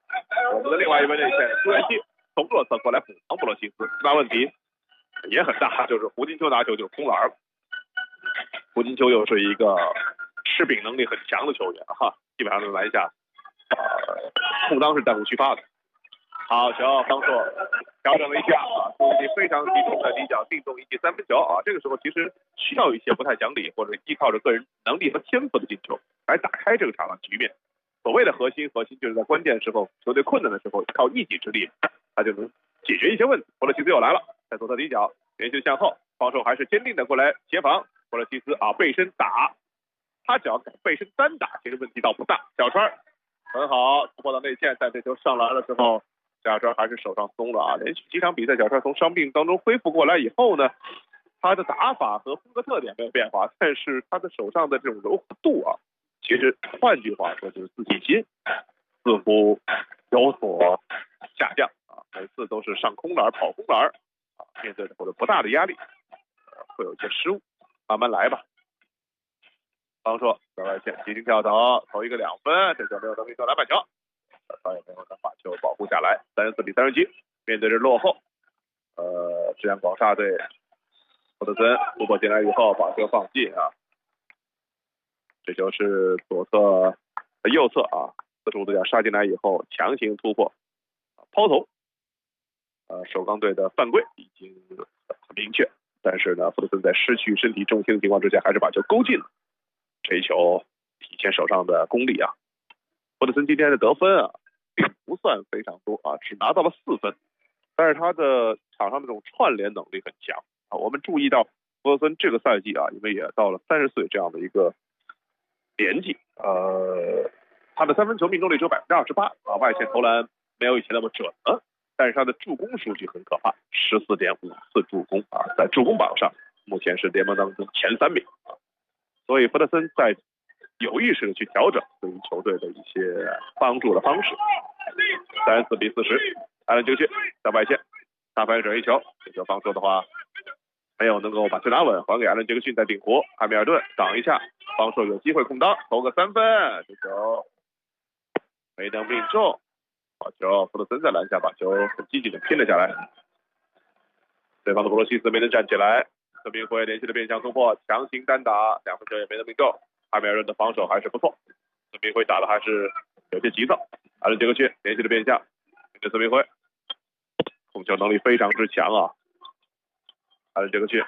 我们的另外一位内线朱元熙从弱侧过来补防布洛西斯，那问题也很大，就是胡金秋拿球就是空篮。胡金秋又是一个吃饼能力很强的球员哈，基本上是篮下空当是弹幕区发的。好球，方硕调整了一下啊，注意力非常集中的底角定中一记3分球啊，这个时候其实需要一些不太讲理或者依靠着个人能力和天赋的进球来打开这个场上局面。所谓的核心就是在关键时候球队困难的时候靠一己之力他就能解决一些问题。布洛西斯又来了，在左侧底角连续向后，防守还是坚定的过来协防。布洛西斯啊背身打，他只要敢背身单打其实问题倒不大。小川很好突破到内线，但这球上篮的时候小川还是手上松了啊。连续几场比赛小川从伤病当中恢复过来以后呢，他的打法和风格特点没有变化，但是他的手上的这种柔和度啊，其实换句话说就是自信心似乎有所下降啊，每次都是上空篮跑空篮啊，面对着或者不大的压力会有一些失误，慢慢来吧。方硕在外线急停跳投，投一个2分，这球没有能力做篮板球，他也没有能把球保护下来。34比37，面对着落后，志愿广厦队霍德森突破进来以后把球放进啊，这球是左侧右侧啊，45度角杀进来以后强行突破抛投，首钢队的犯规已经很明确，但是呢，霍德森在失去身体重心的情况之下，还是把球勾进了。这一球体现手上的功力啊。霍德森今天的得分啊，并不算非常多啊，只拿到了4分，但是他的场上这种串联能力很强啊。我们注意到霍德森这个赛季啊，因为也到了30岁这样的一个年纪，他的3分球命中率只有28%啊，外线投篮没有以前那么准了，但是他的助攻数据很可怕，14.5次助攻啊，在助攻榜上目前是联盟当中前3名啊。所以霍德森在有意识的去调整对于球队的一些帮助的方式。34比40，艾伦杰克逊在外线大反手一球，这球防守的话没有能够把球拿稳，还给艾伦杰克逊在顶弧，汉密尔顿挡一下，防守有机会空当投个3分，这球没能命中。好球，霍德森在篮下把球很积极的拼了下来，对方的布洛西斯没能站起来，孙明辉连续的变向突破，强行单打2分球也没能命中。汉密尔顿的防守还是不错，孙明辉打的还是有些急躁。艾伦杰克逊连续的变向，对孙明辉控球能力非常之强啊。艾伦杰克逊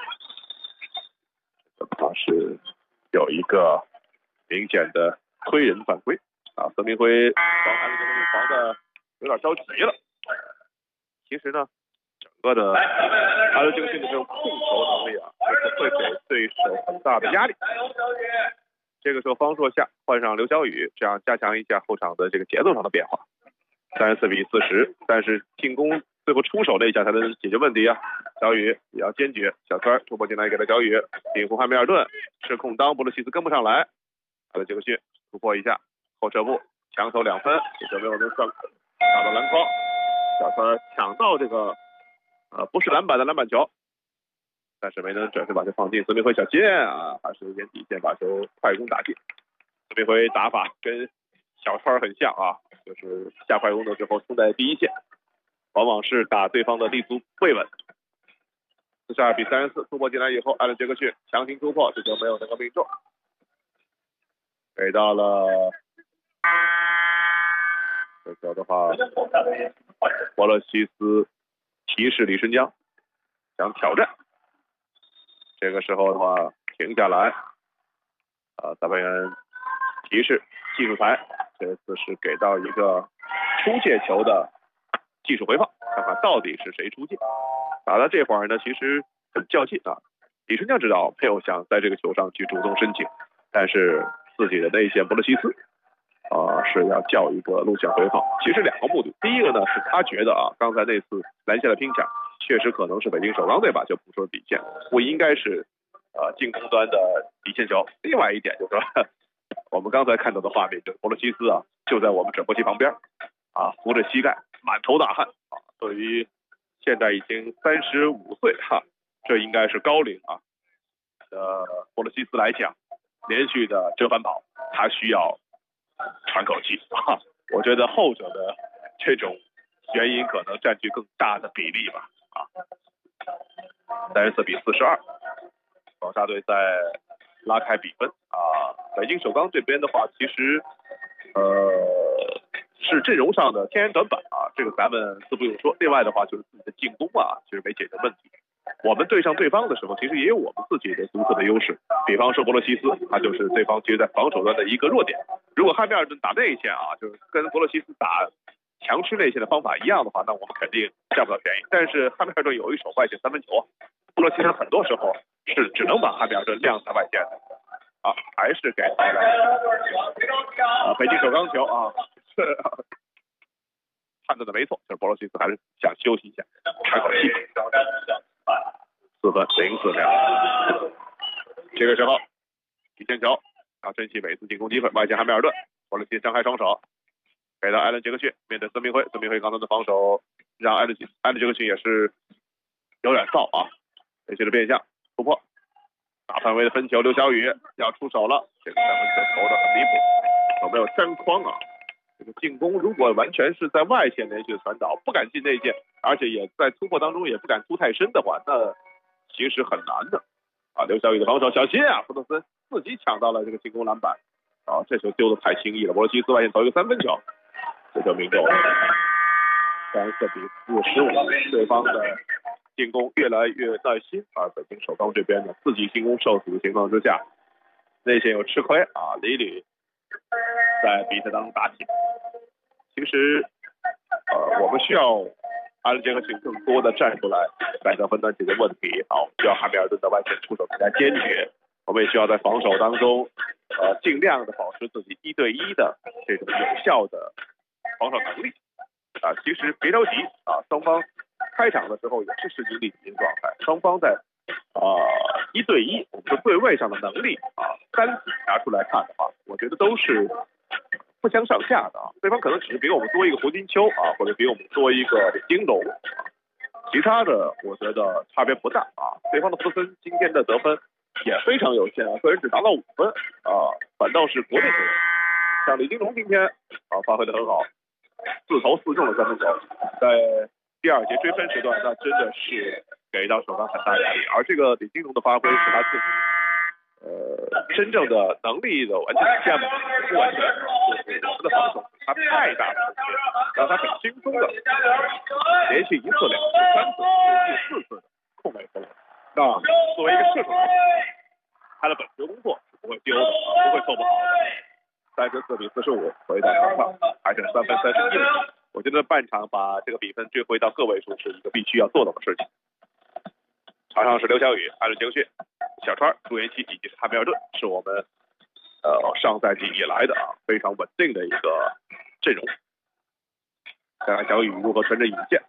他是有一个明显的推人犯规啊，孙明辉防艾伦杰克逊防的有点着急了。其实呢，整个的艾伦杰克逊的这种控球能力啊，会给对手很大的压力。这个时候方硕下换上刘晓宇，这样加强一下后场的这个节奏上的变化。34比40，但是进攻最后出手那一下才能解决问题啊。小宇也要坚决，小川突破进来给了小宇，顶弧汉密尔顿是空当，布洛西斯跟不上来，艾伦杰克逊突破一下后撤步强投2分，这球没有能上打到篮筐，小川抢到这个不是篮板的篮板球，但是没能准确把球放进。孙明辉小心啊，还是沿底线把球快攻打进。孙明辉打法跟小川很像啊，就是下快攻的时候冲在第一线，往往是打对方的立足未稳。42比34，突破进来以后，艾伦杰克逊强行突破，这球没有能够命中，给到了这球的话，博勒西斯提示李春江想挑战。这个时候的话停下来，裁判员提示技术台，这次是给到一个出界球的技术回放，看看到底是谁出界。打到这会儿呢，其实很较劲啊。李春江知道佩欧想在这个球上去主动申请，但是自己的内线博勒西斯是要叫一个录像回放。其实2个目的，第一个呢是他觉得刚才那次篮下的拼抢确实可能是北京首钢队把球扑出了底线，不应该是进攻端的底线球。另外一点就是说，我们刚才看到的画面就是博勒西斯就在我们转播机旁边扶着膝盖满头大汗对于现在已经35岁这应该是高龄博勒西斯来讲，连续的折返跑他需要喘口气我觉得后者的这种原因可能占据更大的比例吧。34-42，广厦队在拉开比分啊。北京首钢这边的话，其实是阵容上的天然短板啊，这个咱们自不用说。另外的话就是自己的进攻啊，其实没解决问题。我们对上对方的时候，其实也有我们自己的独特的优势。比方说博洛西斯，他就是对方其实在防守端的一个弱点。如果汉密尔顿打内线啊，就是跟博洛西斯打强吃内线的方法一样的话，那我们肯定占不到便宜。但是汉密尔顿有一手外线三分球，博洛西斯很多时候是只能把汉密尔顿晾在外线的。还是给到了北京首钢球啊，判断的没错，就是博洛西斯还是想休息一下，喘口气。4分04秒，这个时候底线球要珍惜每次进攻机会，外线汉密尔顿，博洛西斯张开双手给到艾伦杰克逊，面对孙明辉，孙明辉刚才的防守让艾伦杰克逊也是有点燥啊，这些的变相突破。大范围的分球，刘晓宇要出手了，这个三分球投的很离谱，有没有沾框啊？这个进攻如果完全是在外线连续的传导，不敢进内线，而且也在突破当中也不敢突太深的话，那其实很难的啊。刘晓宇的防守小心啊，福特森自己抢到了这个进攻篮板啊，这球丢的太轻易了。博洛西斯外线投一个三分球，这就命中了，34-45，对方的进攻越来越耐心，而北京首钢这边呢，自己进攻受阻的情况之下，内线有吃亏啊。李吕在比赛当中打起，其实我们需要阿伦杰克逊更多的站出来，在得分端解决问题。好，需要汉密尔顿的外线出手更加坚决。我们也需要在防守当中，尽量的保持自己1对1的这种有效的防守能力啊。其实别着急啊，双方开场的时候也是势均力敌的状态，双方在1对1，我们说对位上的能力啊，单体拿出来看的话，我觉得都是不相上下的啊。对方可能只是比我们多一个胡金秋啊，或者比我们多一个李金龙，其他的我觉得差别不大啊。对方的福森今天的得分也非常有限啊，个人只拿到5分啊，反倒是国内队像李金龙今天发挥的很好，4投4中的三分球，在第2节追分时段，那真的是给到首钢很大压力。而这个李金龙的发挥是他自己真正的能力的完全体现嘛？不完全，就是我们的防守他太大的空间，让他很轻松的连续1次、2次、3次、甚至4次的控卫分。那作为一个射手，他的本职工作是不会丢的啊，不会做不好的。34-45，回到场上还剩3分31秒。我觉得半场把这个比分追回到个位数是一个必须要做到的事情。场上是刘晓宇、艾伦杰克逊、小川、朱彦曦以及汉密尔顿，是我们上赛季以来的非常稳定的一个阵容。看看小宇如何穿针引线，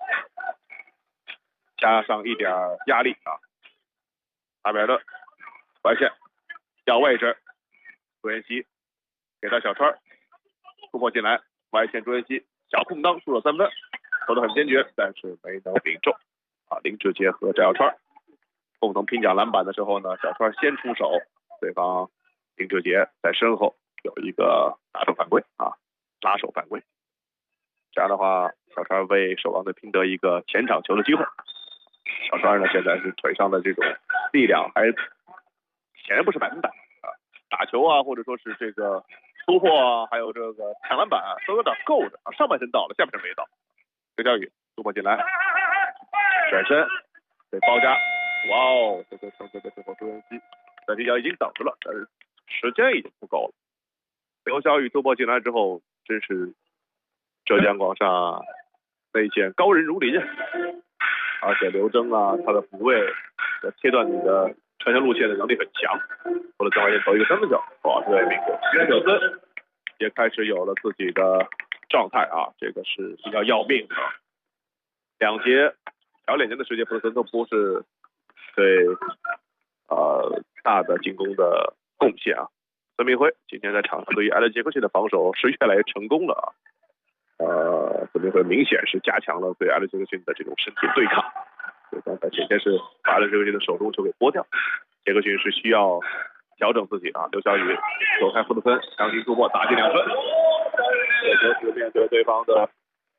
加上一点压力啊。汉密尔顿外线要位置，朱彦曦给到小川，突破进来，外线朱彦曦小空当出了3分，投得很坚决，但是没能命中啊。林志杰和翟小川共同拼抢篮板的时候呢，小川先出手，对方林志杰在身后有一个打手犯规啊，拉手犯规。这样的话，小川为首钢队拼得一个前场球的机会。小川呢，现在是腿上的这种力量还显然不是100%啊，打球啊，或者说是这个突破啊，还有这个抢篮板都有点够的啊，上半身到了，下半身没到。刘晓宇突破进来，转身被包夹，哇哦，这个最后朱彦曦在地角已经等着了，但是时间已经不够了。刘晓宇突破进来之后，真是浙江广厦内线高人如林，而且刘铮啊，他的补位的切断你的传球路线的能力很强，或者在外线投一个3分球，哇，对，命中。约瑟森也开始有了自己的状态啊，这个是比较要命的。2节小2年的时间，福特森都不是对大的进攻的贡献啊。孙明辉今天在场上对于艾伦杰克逊的防守是越来越成功了啊。孙明辉明显是加强了对艾伦杰克逊的这种身体对抗。对方在前线是把艾伦杰克逊的手中球给拨掉，杰克逊是需要调整自己啊。刘晓宇躲开福特森，强行突破打进2分。这就是面对对方的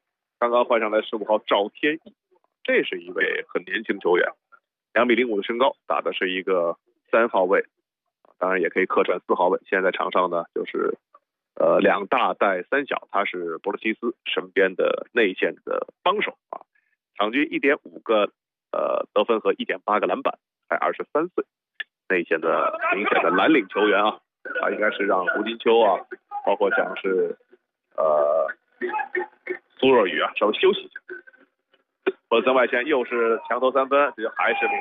刚刚换上来15号赵天翼，这是一位很年轻的球员，2.05米的身高，打的是一个3号位，当然也可以客串4号位。现在场上呢就是2大带3小，他是博洛西斯身边的内线的帮手啊，场均1.5个得分和1.8个篮板，才23岁，内线的明显的蓝领球员啊，他应该是让胡金秋啊，包括像是苏若雨啊稍微休息一下。博森外线又是强投3分，这就还是命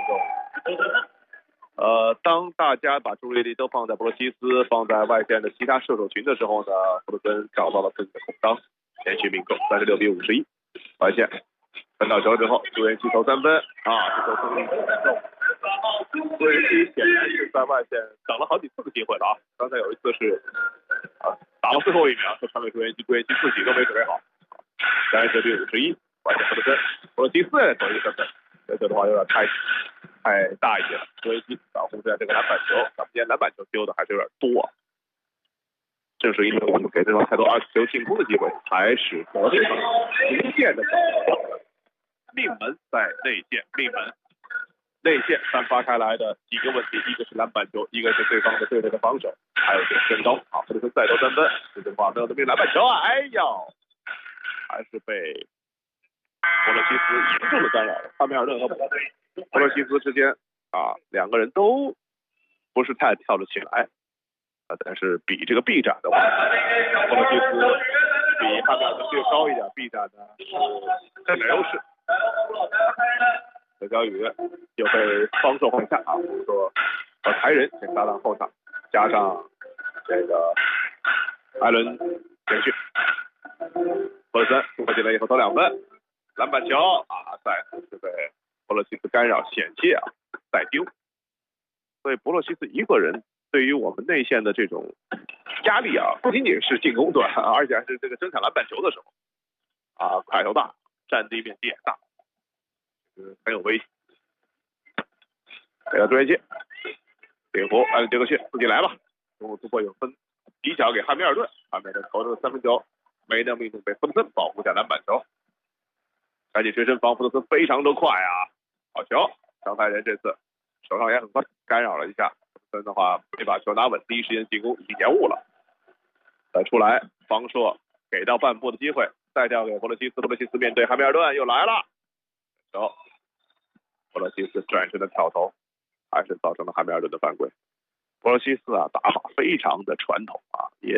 中。当大家把注意力都放在博洛西斯、放在外线的其他射手群的时候呢，布鲁森找到了自己的空当，连续命中36比51。外线分到球之后，朱元熙投3分啊，这都是命中。朱元熙显然是在外线等了好几次的机会了啊，刚才有一次是打到最后1秒，就传给朱元熙，朱元熙自己都没准备好。39比51，外线布鲁森，布洛西斯投一个3分，这的话有点太大一些了。朱元熙保护在这个篮板球，咱们今天篮板球丢的还是有点多啊。正是因为我们给对方太多20球进攻的机会，才使得对方逐渐的命门在内线，命门内线散发开来的几个问题，一个是篮板球，一个是对方的队内的防守，还有就是身高。好，布鲁森再投3分，这句话没有的命篮板球，哎呦，还是被博洛西斯严重的干扰了。汉密尔顿和博洛西斯之间啊，两个人都不是太跳得起来。但是比这个臂展的话，博洛西斯比汉密尔顿略高一点，臂展呢是更有优势。何小雨又被方硕换下啊，我们说台人先搭档后场，加上这个艾伦前去，博洛森突破进来以后投2分，篮板球啊，再次是被博洛西斯干扰险些啊，再丢。所以博洛西斯一个人对于我们内线的这种压力啊，不仅仅是进攻端，而且还是这个争抢篮板球的时候啊，块头大，占地面积也大，很有威胁。给到朱元熙，顶弧，杰克逊自己来吧，中路突破有分，底角给汉密尔顿，汉密尔顿投这个3分球没能命中，被布鲁森保护下篮板球。赶紧追身防，布鲁森非常的快啊，好球！上台人这次手上也很快，干扰了一下。森的话没把球拿稳，第一时间进攻已经延误了。再出来，方硕给到半步的机会，再掉给博洛西斯，博洛西斯面对汉密尔顿又来了，球，博洛西斯转身的跳投，还是造成了汉密尔顿的犯规。博洛西斯啊，打法非常的传统啊，也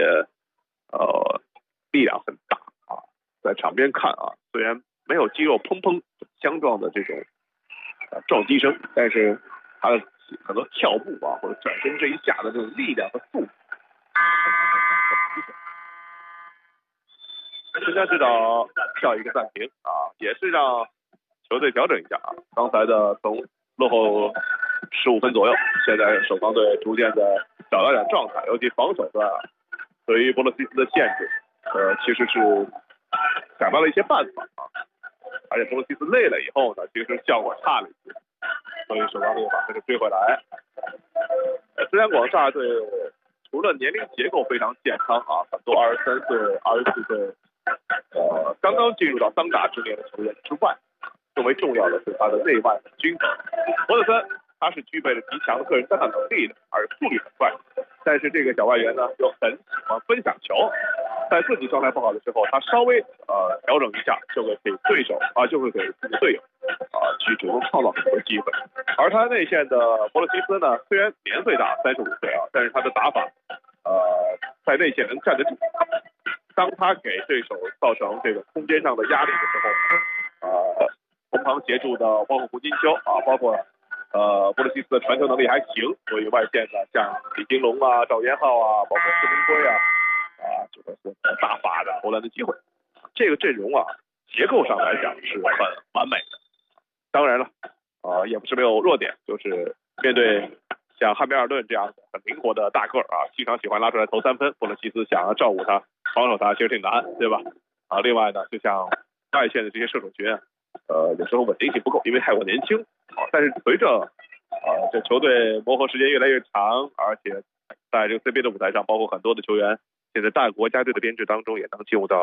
力量很大啊，在场边看啊，虽然没有肌肉砰砰相撞的这种撞击声，但是他的很多跳步啊，或者转身这一下的这种力量和速度，时间指导跳一个暂停啊，也是让球队调整一下啊。刚才的从落后15分左右，现在守防队逐渐的找到点状态，尤其防守端对于博洛西斯的限制，其实是想到了一些办法啊。而且博洛西斯累了以后呢，其实效果差了一些。所以守防队把这个追回来。石家广大队除了年龄结构非常健康啊，很多23岁、24岁，刚刚进入到当打之年的球员之外，更为重要的是他的内外均衡。博特森他是具备了极强的个人单打能力的，而速率很快。但是这个小外援呢，又很喜欢分享球，在自己状态不好的时候，他稍微调整一下，就会给对手就会给自己队友去主动创造很多机会。而他内线的博洛西斯呢，虽然年岁大，35岁啊，但是他的打法在内线能站得住。当他给对手造成这个空间上的压力的时候，从旁协助的包括胡金秋啊，包括博洛西斯的传球能力还行，所以外线的像李金龙啊、赵元浩啊，包括施明辉就会获得大把的投篮的机会。这个阵容结构上来讲是很完美的。当然了，也不是没有弱点，就是面对像汉密尔顿这样的很灵活的大个经常喜欢拉出来投3分，博洛西斯想要照顾他、防守他，其实挺难，对吧？另外呢，就像外线的这些射手群，有时候稳定性不够，因为太过年轻。但是随着这球队磨合时间越来越长，而且在这个 CBA 的舞台上，包括很多的球员现在大国家队的编制当中也能进入到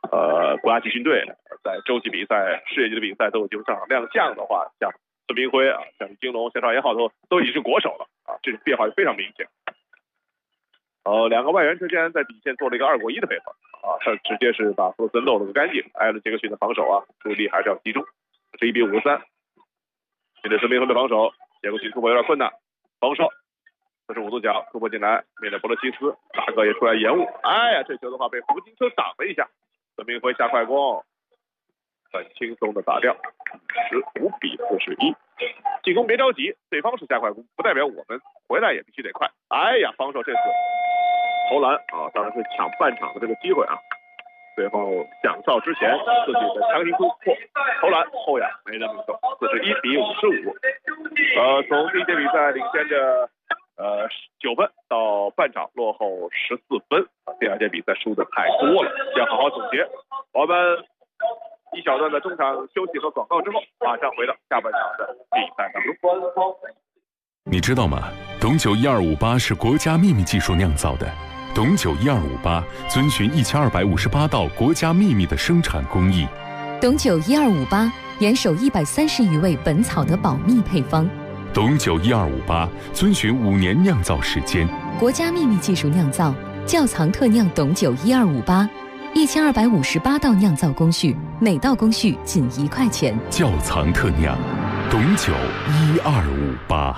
国家集训队在洲际比赛、世界级的比赛都有机会上场亮相的话，像孙铭徽啊，像金龙、像赵岩浩都已经是国手了啊，这种变化非常明显。两个外援之间在底线做了一个2过1的配合啊，他直接是把弗洛森漏了个干净，挨了杰克逊的防守啊，注意力还是要集中。是1比53，面对孙铭徽的防守，杰克逊突破有点困难，防守。这是5度角突破进来，面对博勒西斯，大哥也出来延误。哎呀，这球的话被福金车挡了一下，孙铭徽下快攻，很轻松的打掉，15比41。进攻别着急，对方是下快攻，不代表我们回来也必须得快。哎呀，防守这次投篮啊，当然是抢半场的这个机会啊。最后蒋少之前自己的强行突破投篮后仰没人命中，41比55。从第一节比赛领先着9分到半场落后14分，第2节比赛输的太多了，要好好总结。我们一小段的中场休息和广告之后，马上回到下半场的比赛当中。 你知道吗？董酒1258是国家秘密技术酿造的。董酒1258遵循1258道国家秘密的生产工艺。 董酒1258严守130余位本草的保密配方。 董酒1258遵循5年酿造时间， 国家秘密技术酿造，窖藏特酿董酒1258，1258道酿造工序，每道工序仅1块钱。 窖藏特酿，董酒1258。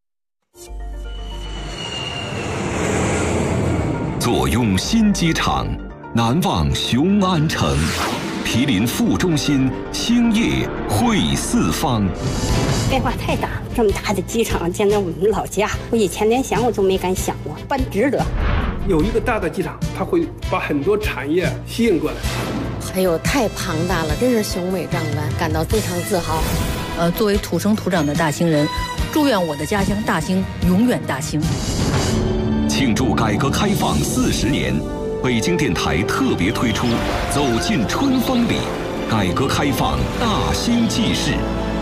坐拥新机场，难忘雄安城，毗邻副中心，兴业汇四方。 变化太大，这么大的机场建在我们老家，我以前连想我都没敢想过，办值得。 有一个大的机场，它会把很多产业吸引过来。 还有太庞大了，真是雄伟壮观，感到非常自豪。 作为土生土长的大兴人，祝愿我的家乡大兴永远大兴。 庆祝改革开放40年，北京电台特别推出《走进春风里》，改革开放大兴纪事。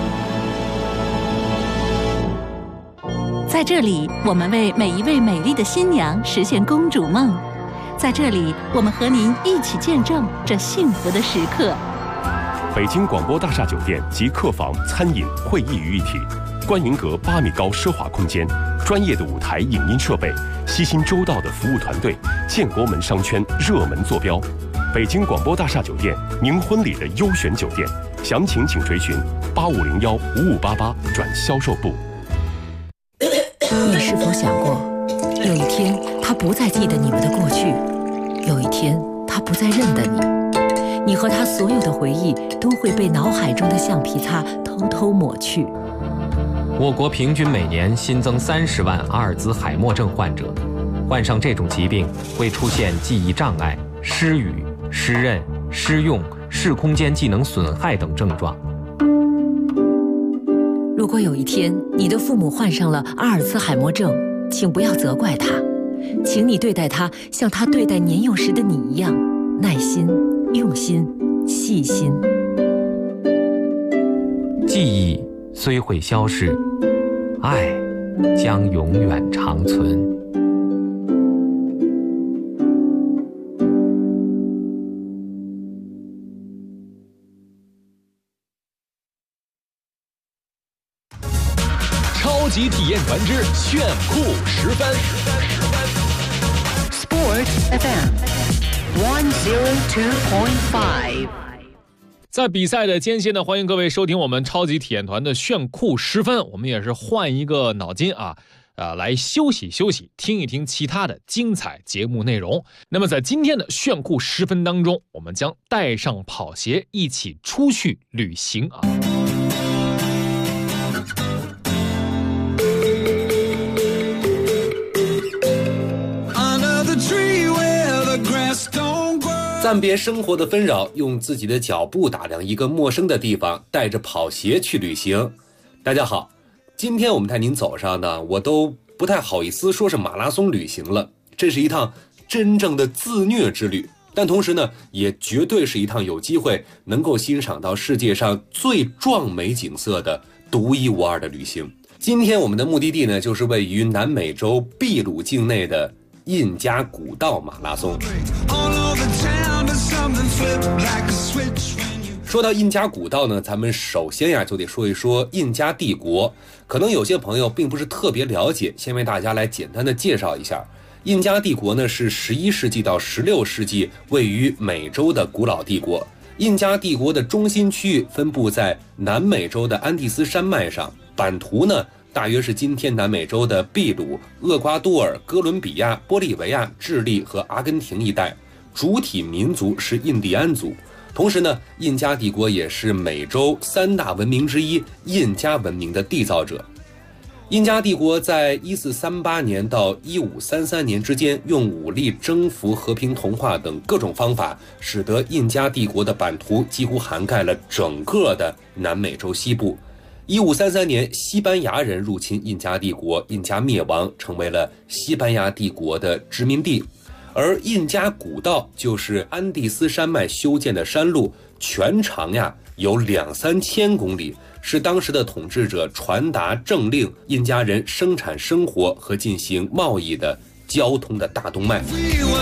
在这里，我们为每一位美丽的新娘实现公主梦。在这里，我们和您一起见证这幸福的时刻。 北京广播大厦酒店及客房、餐饮、会议于一体，观云阁8米高奢华空间，专业的舞台影音设备，悉心周到的服务团队，建国门商圈热门坐标。北京广播大厦酒店，您婚礼的优选酒店，详情请垂询85015588转销售部。 你是否想过，有一天他不再记得你们的过去，有一天他不再认得你，你和他所有的回忆都会被脑海中的橡皮擦偷偷抹去。 我国平均每年新增30万阿尔兹海默症患者，患上这种疾病会出现记忆障碍、失语、失认、失用、视空间技能损害等症状。 如果有一天你的父母患上了阿尔兹海默症，请不要责怪他，请你对待他像他对待年幼时的你一样，耐心、用心、细心。 记忆虽会消逝，爱将永远长存。 超级体验团之炫酷10分。 Sport FM 102.5。 在比赛的间歇呢，欢迎各位收听我们超级体验团的炫酷10分。我们也是换一个脑筋来休息休息，听一听其他的精彩节目内容。那么在今天的炫酷10分当中，我们将带上跑鞋一起出去旅行啊。 暂别生活的纷扰，用自己的脚步打量一个陌生的地方，带着跑鞋去旅行。大家好，今天我们带您走上呢，我都不太好意思说是马拉松旅行了，这是一趟真正的自虐之旅，但同时呢，也绝对是一趟有机会能够欣赏到世界上最壮美景色的独一无二的旅行。今天我们的目的地呢，就是位于南美洲秘鲁境内的印加古道马拉松。 说到印加古道呢，咱们首先呀就得说一说印加帝国。可能有些朋友并不是特别了解，先为大家来简单的介绍一下。印加帝国呢是11世纪到16世纪位于美洲的古老帝国。印加帝国的中心区域分布在南美洲的安第斯山脉上，版图呢大约是今天南美洲的秘鲁、厄瓜多尔、哥伦比亚、玻利维亚、智利和阿根廷一带，主体民族是印第安族。同时呢，印加帝国也是美洲3大文明之一印加文明的缔造者。印加帝国在1438年到1533年之间，用武力征服、和平同化等各种方法，使得印加帝国的版图几乎涵盖了整个的南美洲西部。1533年，西班牙人入侵印加帝国，印加灭亡，成为了西班牙帝国的殖民地。而印加古道就是安第斯山脉修建的山路，全长呀有2-3千公里，是当时的统治者传达政令、印加人生产生活和进行贸易的交通的大动脉。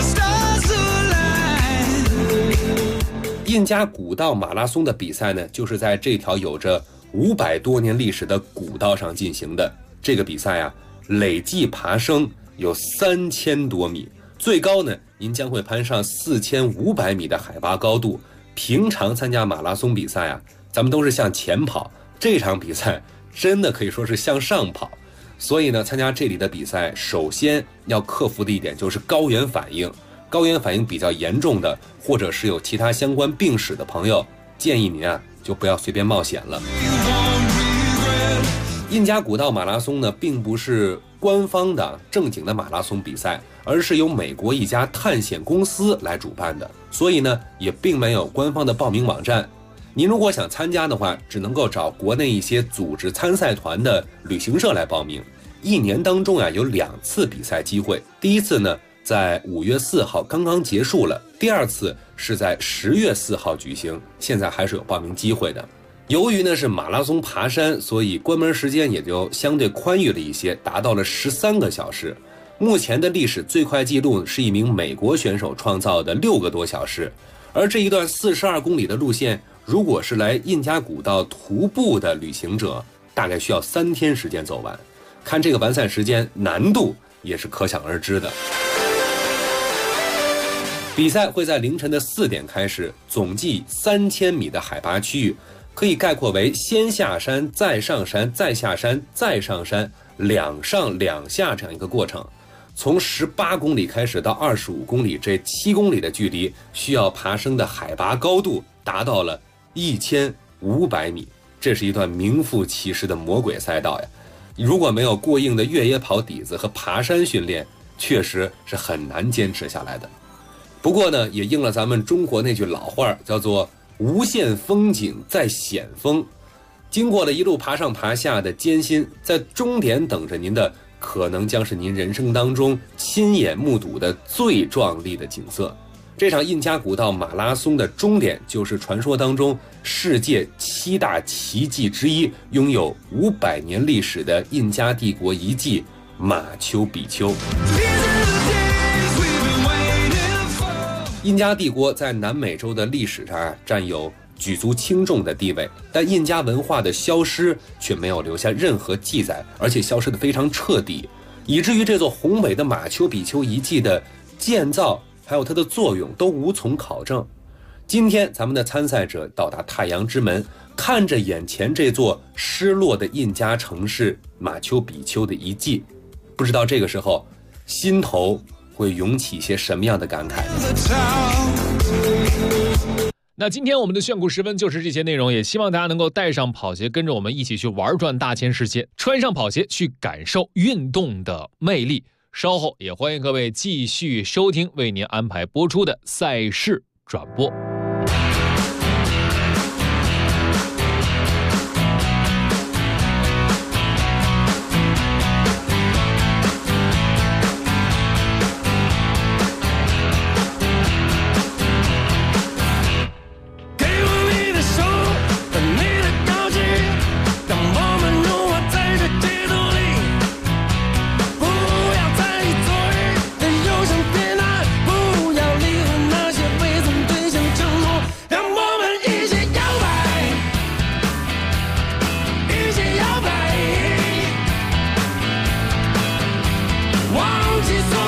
印加古道马拉松的比赛呢，就是在这条有着500多年历史的古道上进行的。这个比赛啊，累计爬升有3000多米。最高呢，您将会攀上4500米的海拔高度。平常参加马拉松比赛啊，咱们都是向前跑，这场比赛真的可以说是向上跑。所以呢，参加这里的比赛，首先要克服的一点就是高原反应。高原反应比较严重的，或者是有其他相关病史的朋友，建议您啊就不要随便冒险了。印加古道马拉松呢，并不是官方的正经的马拉松比赛，而是由美国一家探险公司来主办的，所以呢，也并没有官方的报名网站。您如果想参加的话，只能够找国内一些组织参赛团的旅行社来报名。一年当中啊，有2次比赛机会，第一次呢，在5月4号刚刚结束了，第2次是在10月4号举行，现在还是有报名机会的。由于呢是马拉松爬山，所以关门时间也就相对宽裕了一些，达到了13个小时。目前的历史最快纪录是一名美国选手创造的6个多小时。而这一段42公里的路线，如果是来印加古道徒步的旅行者，大概需要3天时间走完。看这个完赛时间，难度也是可想而知的。比赛会在凌晨的4点开始，总计3000米的海拔区域，可以概括为先下山，再上山，再下山，再上山，2上2下这样一个过程。从18公里开始到25公里，这7公里的距离，需要爬升的海拔高度达到了1500米，这是一段名副其实的魔鬼赛道呀！如果没有过硬的越野跑底子和爬山训练，确实是很难坚持下来的。不过呢，也应了咱们中国那句老话，叫做无限风景在险峰。经过了一路爬上爬下的艰辛，在终点等着您的，可能将是您人生当中亲眼目睹的最壮丽的景色。这场印加古道马拉松的终点，就是传说当中世界7大奇迹之一，拥有500年历史的印加帝国遗迹马丘比丘。印加帝国在南美洲的历史上占有举足轻重的地位，但印加文化的消失却没有留下任何记载，而且消失得非常彻底，以至于这座宏伟的马丘比丘遗迹的建造还有它的作用都无从考证。今天咱们的参赛者到达太阳之门，看着眼前这座失落的印加城市马丘比丘的遗迹，不知道这个时候心头会涌起些什么样的感慨呢？ 那今天我们的炫酷时分就是这些内容，也希望大家能够带上跑鞋，跟着我们一起去玩转大千世界，穿上跑鞋去感受运动的魅力。稍后也欢迎各位继续收听为您安排播出的赛事转播。 不要理会那些伪装对象。 起所